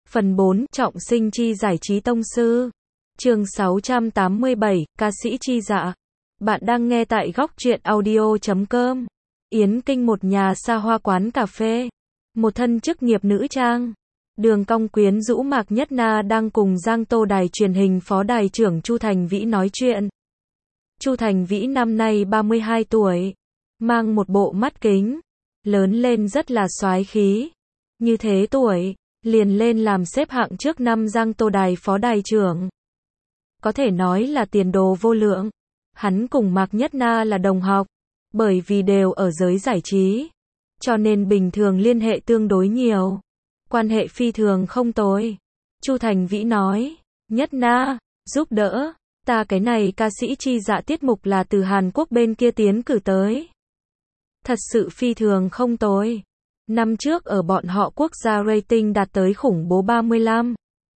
Phần 4, trọng sinh chi giải trí tông sư. Chương 687, ca sĩ chi dạ. Bạn đang nghe tại góc truyện audio.com. Yến Kinh, một nhà xa hoa quán cà phê. Một thân chức nghiệp nữ trang. Đường cong quyến rũ Mạc Nhất Na đang cùng Giang Tô đài truyền hình phó đài trưởng Chu Thành Vĩ nói chuyện. Chu Thành Vĩ năm nay 32 tuổi. Mang một bộ mắt kính. Lớn lên rất là soái khí. Như thế tuổi, liền lên làm xếp hạng trước năm Giang Tô đài phó đài trưởng. Có thể nói là tiền đồ vô lượng. Hắn cùng Mạc Nhất Na là đồng học. Bởi vì đều ở giới giải trí. Cho nên bình thường liên hệ tương đối nhiều. Quan hệ phi thường không tồi. Chu Thành Vĩ nói, Nhất Na, giúp đỡ. Ta cái này ca sĩ chi dạ tiết mục là từ Hàn Quốc bên kia tiến cử tới. Thật sự phi thường không tồi. Năm trước ở bọn họ quốc gia rating đạt tới khủng bố 35.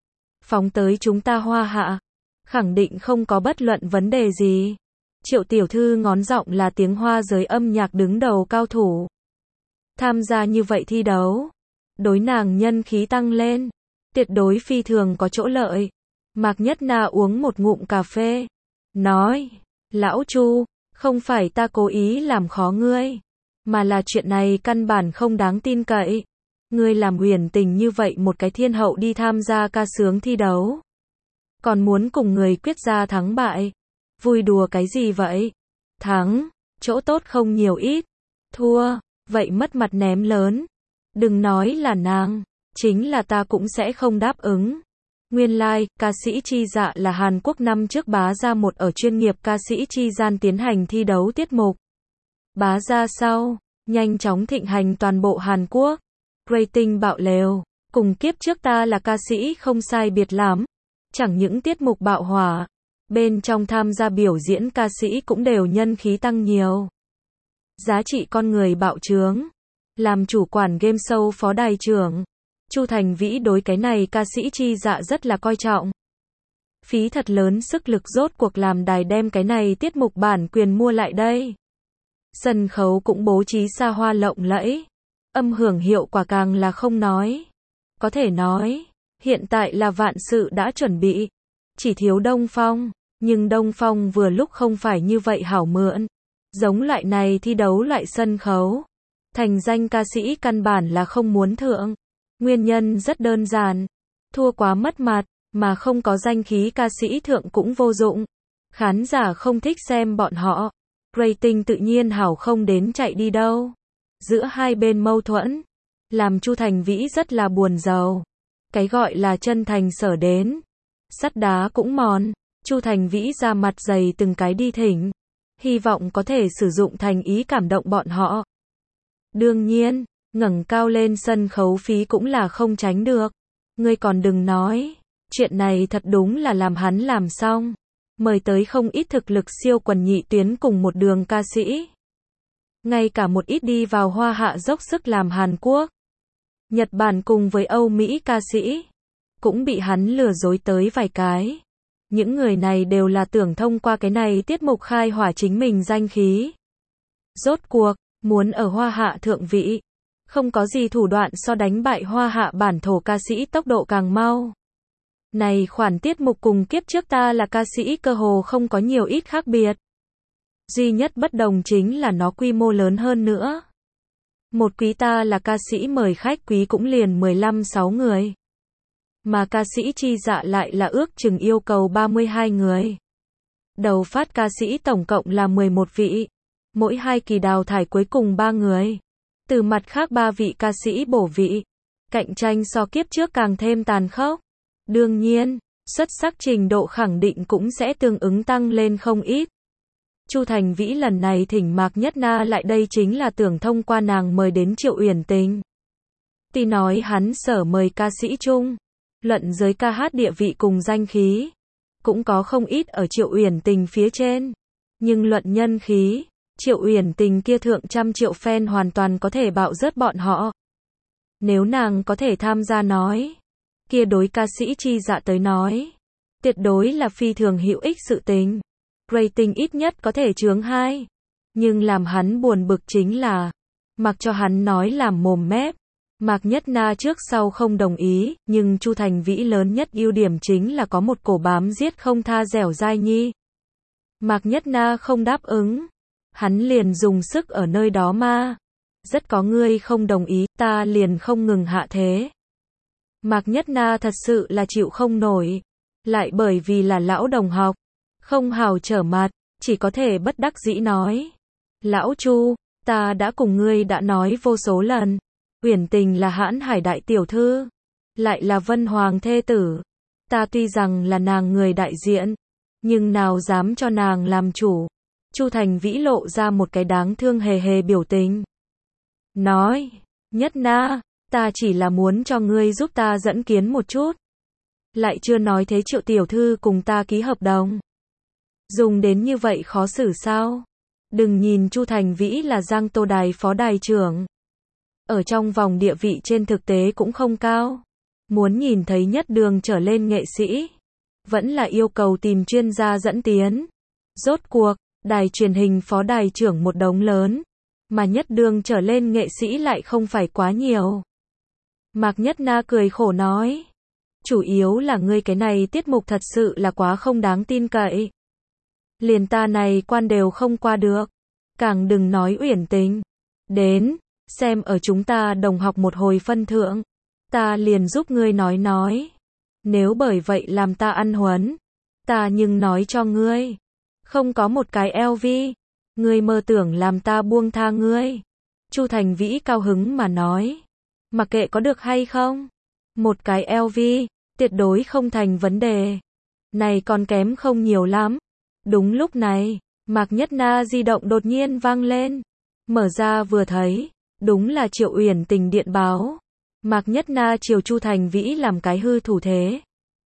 Phóng tới chúng ta Hoa Hạ. Khẳng định không có bất luận vấn đề gì. Triệu tiểu thư ngón giọng là tiếng Hoa giới âm nhạc đứng đầu cao thủ. Tham gia như vậy thi đấu. Đối nàng nhân khí tăng lên. Tuyệt đối phi thường có chỗ lợi. Mạc Nhất Na uống một ngụm cà phê. Nói, lão Chu, không phải ta cố ý làm khó ngươi. Mà là chuyện này căn bản không đáng tin cậy. Ngươi làm huyền tình như vậy một cái thiên hậu đi tham gia ca sướng thi đấu. Còn muốn cùng người quyết ra thắng bại. Vui đùa cái gì vậy? Thắng, chỗ tốt không nhiều ít. Thua, vậy mất mặt ném lớn. Đừng nói là nàng, chính là ta cũng sẽ không đáp ứng. Nguyên lai, ca sĩ chi dạ là Hàn Quốc năm trước bá ra một ở chuyên nghiệp ca sĩ chi gian tiến hành thi đấu tiết mục. Bá ra sau, nhanh chóng thịnh hành toàn bộ Hàn Quốc. Rating bạo lều, cùng kiếp trước ta là ca sĩ không sai biệt lắm. Chẳng những tiết mục bạo hỏa, bên trong tham gia biểu diễn ca sĩ cũng đều nhân khí tăng nhiều. Giá trị con người bạo trướng. Làm chủ quản game show phó đài trưởng, Chu Thành Vĩ đối cái này ca sĩ chi dạ rất là coi trọng. Phí thật lớn sức lực rốt cuộc làm đài đem cái này tiết mục bản quyền mua lại đây. Sân khấu cũng bố trí xa hoa lộng lẫy. Âm hưởng hiệu quả càng là không nói. Có thể nói, hiện tại là vạn sự đã chuẩn bị. Chỉ thiếu Đông Phong, nhưng Đông Phong vừa lúc không phải như vậy hảo mượn. Giống loại này thi đấu loại sân khấu. Thành danh ca sĩ căn bản là không muốn thượng. Nguyên nhân rất đơn giản. Thua quá mất mặt, mà không có danh khí ca sĩ thượng cũng vô dụng. Khán giả không thích xem bọn họ. Rating tự nhiên hảo không đến chạy đi đâu. Giữa hai bên mâu thuẫn. Làm Chu Thành Vĩ rất là buồn rầu. Cái gọi là chân thành sở đến. Sắt đá cũng mòn. Chu Thành Vĩ ra mặt dày từng cái đi thỉnh. Hy vọng có thể sử dụng thành ý cảm động bọn họ. Đương nhiên, ngẩng cao lên sân khấu phí cũng là không tránh được. Ngươi còn đừng nói, chuyện này thật đúng là làm hắn làm xong. Mời tới không ít thực lực siêu quần nhị tuyến cùng một đường ca sĩ. Ngay cả một ít đi vào Hoa Hạ dốc sức làm Hàn Quốc, Nhật Bản cùng với Âu Mỹ ca sĩ, cũng bị hắn lừa dối tới vài cái. Những người này đều là tưởng thông qua cái này tiết mục khai hỏa chính mình danh khí. Rốt cuộc, muốn ở Hoa Hạ thượng vị, không có gì thủ đoạn so đánh bại Hoa Hạ bản thổ ca sĩ tốc độ càng mau. Này khoản tiết mục cùng kiếp trước ta là ca sĩ cơ hồ không có nhiều ít khác biệt. Duy nhất bất đồng chính là nó quy mô lớn hơn nữa. Một quý ta là ca sĩ mời khách quý cũng liền 15-6 người. Mà ca sĩ chi dạ lại là ước chừng yêu cầu 32 người. Đầu phát ca sĩ tổng cộng là 11 vị. Mỗi hai kỳ đào thải cuối cùng 3 người. Từ mặt khác 3 vị ca sĩ bổ vị. Cạnh tranh so kiếp trước càng thêm tàn khốc. Đương nhiên, xuất sắc trình độ khẳng định cũng sẽ tương ứng tăng lên không ít. Chu Thành Vĩ lần này thỉnh Mạc Nhất Na lại đây chính là tưởng thông qua nàng mời đến Triệu Uyển Tình. Tuy nói hắn sở mời ca sĩ chung, luận giới ca hát địa vị cùng danh khí, cũng có không ít ở Triệu Uyển Tình phía trên. Nhưng luận nhân khí, Triệu Uyển Tình kia thượng trăm triệu fan hoàn toàn có thể bạo rớt bọn họ. Nếu nàng có thể tham gia nói, kia đối ca sĩ chi dạ tới nói, tuyệt đối là phi thường hữu ích sự tình. Rating ít nhất có thể chướng 2. Nhưng làm hắn buồn bực chính là, mặc cho hắn nói làm mồm mép, Mạc Nhất Na trước sau không đồng ý, nhưng Chu Thành Vĩ lớn nhất ưu điểm chính là có một cổ bám giết không tha dẻo dai nhi. Mạc Nhất Na không đáp ứng. Hắn liền dùng sức ở nơi đó mà. Rất có ngươi không đồng ý, ta liền không ngừng hạ thế. Mạc Nhất Na thật sự là chịu không nổi. Lại bởi vì là lão đồng học. Không hào trở mặt, chỉ có thể bất đắc dĩ nói. Lão Chu, ta đã cùng ngươi đã nói vô số lần. Uyển Tình là Hãn Hải đại tiểu thư. Lại là Vân Hoàng thê tử. Ta tuy rằng là nàng người đại diện. Nhưng nào dám cho nàng làm chủ. Chu Thành Vĩ lộ ra một cái đáng thương hề hề biểu tình. Nói, Nhất Na, ta chỉ là muốn cho ngươi giúp ta dẫn kiến một chút. Lại chưa nói thế Triệu tiểu thư cùng ta ký hợp đồng. Dùng đến như vậy khó xử sao? Đừng nhìn Chu Thành Vĩ là Giang Tô Đài phó đài trưởng. Ở trong vòng địa vị trên thực tế cũng không cao. Muốn nhìn thấy Nhất Đường trở lên nghệ sĩ. Vẫn là yêu cầu tìm chuyên gia dẫn tiến. Rốt cuộc, đài truyền hình phó đài trưởng một đống lớn. Mà Nhất Đường trở lên nghệ sĩ lại không phải quá nhiều. Mạc Nhất Na cười khổ nói. Chủ yếu là ngươi cái này tiết mục thật sự là quá không đáng tin cậy. Liền ta này quan đều không qua được. Càng đừng nói Uyển Tình. Đến, xem ở chúng ta đồng học một hồi phân thượng. Ta liền giúp ngươi nói. Nếu bởi vậy làm ta ăn huấn. Ta nhưng nói cho ngươi. Không có một cái LV. Ngươi mơ tưởng làm ta buông tha ngươi. Chu Thành Vĩ cao hứng mà nói. Mặc kệ có được hay không. Một cái LV, tuyệt đối không thành vấn đề. Này còn kém không nhiều lắm. Đúng lúc này, Mạc Nhất Na di động đột nhiên vang lên. Mở ra vừa thấy, đúng là Triệu Uyển Tình điện báo. Mạc Nhất Na chiều Chu Thành Vĩ làm cái hư thủ thế.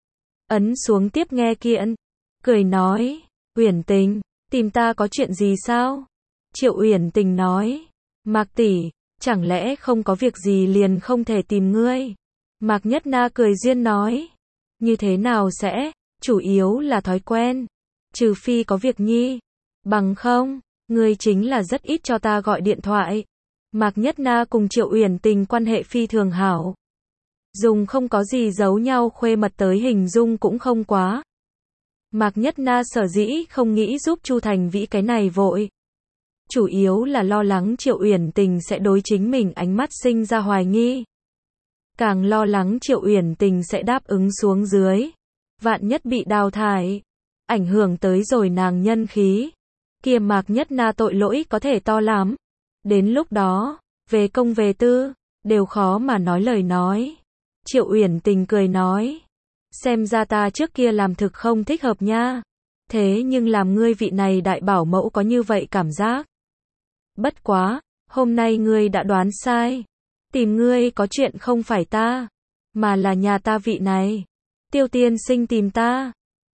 Ấn xuống tiếp nghe kiện. Cười nói, Uyển Tình, tìm ta có chuyện gì sao? Triệu Uyển Tình nói, Mạc tỷ, chẳng lẽ không có việc gì liền không thể tìm ngươi? Mạc Nhất Na cười duyên nói, như thế nào sẽ, chủ yếu là thói quen. Trừ phi có việc nhi. Bằng không, ngươi chính là rất ít cho ta gọi điện thoại. Mạc Nhất Na cùng Triệu Uyển Tình quan hệ phi thường hảo. Dùng không có gì giấu nhau khuê mật tới hình dung cũng không quá. Mạc Nhất Na sở dĩ không nghĩ giúp Chu Thành Vĩ cái này vội. Chủ yếu là lo lắng Triệu Uyển Tình sẽ đối chính mình ánh mắt sinh ra hoài nghi. Càng lo lắng Triệu Uyển Tình sẽ đáp ứng xuống dưới. Vạn nhất bị đào thải. Ảnh hưởng tới rồi nàng nhân khí. Kia Mạc Nhất Na tội lỗi có thể to lắm. Đến lúc đó, về công về tư, đều khó mà nói lời nói. Triệu Uyển Tình cười nói. Xem ra ta trước kia làm thực không thích hợp nha. Thế nhưng làm ngươi vị này đại bảo mẫu có như vậy cảm giác. Bất quá, hôm nay ngươi đã đoán sai. Tìm ngươi có chuyện không phải ta, mà là nhà ta vị này. Tiêu tiên sinh tìm ta.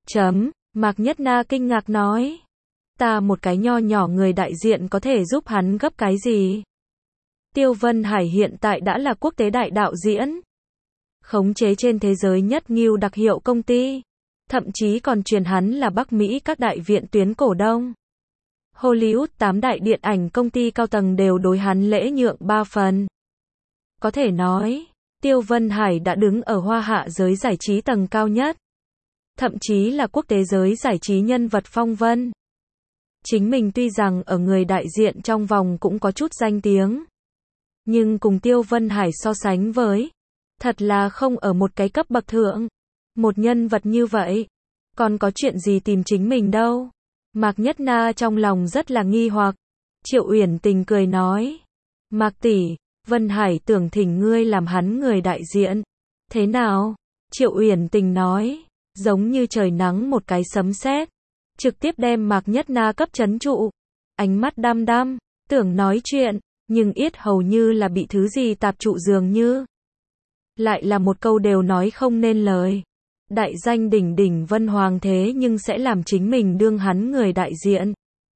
Mạc Nhất Na kinh ngạc nói. Ta một cái nho nhỏ người đại diện có thể giúp hắn gấp cái gì? Tiêu Vân Hải hiện tại đã là quốc tế đại đạo diễn. Khống chế trên thế giới nhất nghiêu đặc hiệu công ty. Thậm chí còn truyền hắn là Bắc Mỹ các đại viện tuyến cổ đông. Hollywood 8 đại điện ảnh công ty cao tầng đều đối hắn lễ nhượng 3 phần. Có thể nói, Tiêu Vân Hải đã đứng ở hoa hạ giới giải trí tầng cao nhất. Thậm chí là quốc tế giới giải trí nhân vật phong vân. Chính mình tuy rằng ở người đại diện trong vòng cũng có chút danh tiếng. Nhưng cùng Tiêu Vân Hải so sánh với, thật là không ở một cái cấp bậc thượng. Một nhân vật như vậy, còn có chuyện gì tìm chính mình đâu. Mạc Nhất Na trong lòng rất là nghi hoặc. Triệu Uyển Tình cười nói. Mạc tỷ, Vân Hải tưởng thỉnh ngươi làm hắn người đại diện. Thế nào? Triệu Uyển Tình nói. Giống như trời nắng một cái sấm sét, trực tiếp đem Mạc Nhất Na cấp trấn trụ. Ánh mắt đăm đăm, tưởng nói chuyện, nhưng yết hầu như là bị thứ gì tạp trụ dường như. Lại là một câu đều nói không nên lời. Đại danh đỉnh đỉnh Vân Hoàng thế nhưng sẽ làm chính mình đương hắn người đại diện.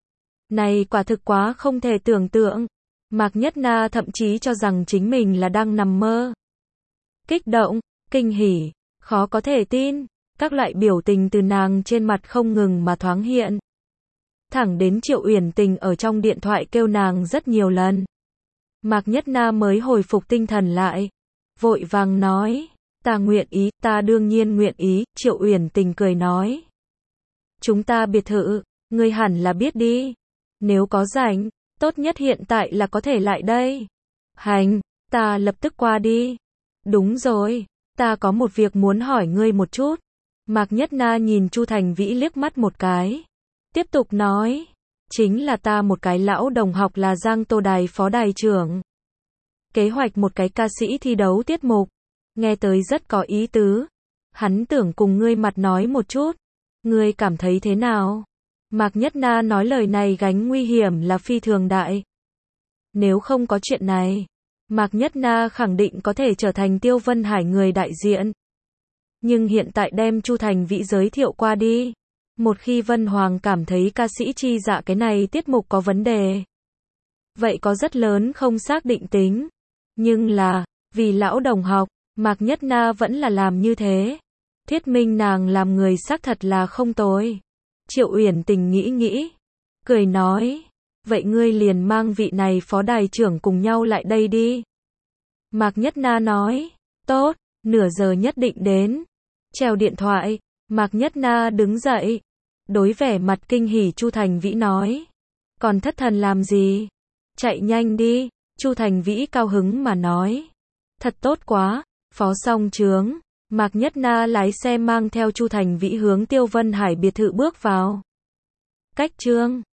Này quả thực quá không thể tưởng tượng. Mạc Nhất Na thậm chí cho rằng chính mình là đang nằm mơ. Kích động, kinh hỉ, khó có thể tin. Các loại biểu tình từ nàng trên mặt không ngừng mà thoáng hiện. Thẳng đến Triệu Uyển Tình ở trong điện thoại kêu nàng rất nhiều lần. Mạc Nhất Na mới hồi phục tinh thần lại, vội vàng nói, ta nguyện ý, ta đương nhiên nguyện ý, Triệu Uyển Tình cười nói. Chúng ta biệt thự, ngươi hẳn là biết đi. Nếu có rảnh, tốt nhất hiện tại là có thể lại đây. Hành, ta lập tức qua đi. Đúng rồi, ta có một việc muốn hỏi ngươi một chút. Mạc Nhất Na nhìn Chu Thành Vĩ liếc mắt một cái. Tiếp tục nói, chính là ta một cái lão đồng học là Giang Tô Đài phó đài trưởng. Kế hoạch một cái ca sĩ thi đấu tiết mục. Nghe tới rất có ý tứ. Hắn tưởng cùng ngươi mặt nói một chút. Ngươi cảm thấy thế nào? Mạc Nhất Na nói lời này gánh nguy hiểm là phi thường đại. Nếu không có chuyện này, Mạc Nhất Na khẳng định có thể trở thành Tiêu Vân Hải người đại diện. Nhưng hiện tại đem Chu Thành Vĩ giới thiệu qua đi. Một khi Vân Hoàng cảm thấy ca sĩ Chi Dạ cái này tiết mục có vấn đề, vậy có rất lớn không xác định tính. Nhưng là, vì lão đồng học, Mạc Nhất Na vẫn là làm như thế. Thuyết minh nàng làm người xác thật là không tồi. Triệu Uyển Tình nghĩ, cười nói, vậy ngươi liền mang vị này phó đài trưởng cùng nhau lại đây đi. Mạc Nhất Na nói, tốt, nửa giờ nhất định đến. Treo điện thoại, Mạc Nhất Na đứng dậy, đối vẻ mặt kinh hỉ Chu Thành Vĩ nói, còn thất thần làm gì? Chạy nhanh đi. Chu Thành Vĩ cao hứng mà nói, thật tốt quá, phó song trướng. Mạc Nhất Na lái xe mang theo Chu Thành Vĩ hướng Tiêu Vân Hải biệt thự bước vào. Cách chương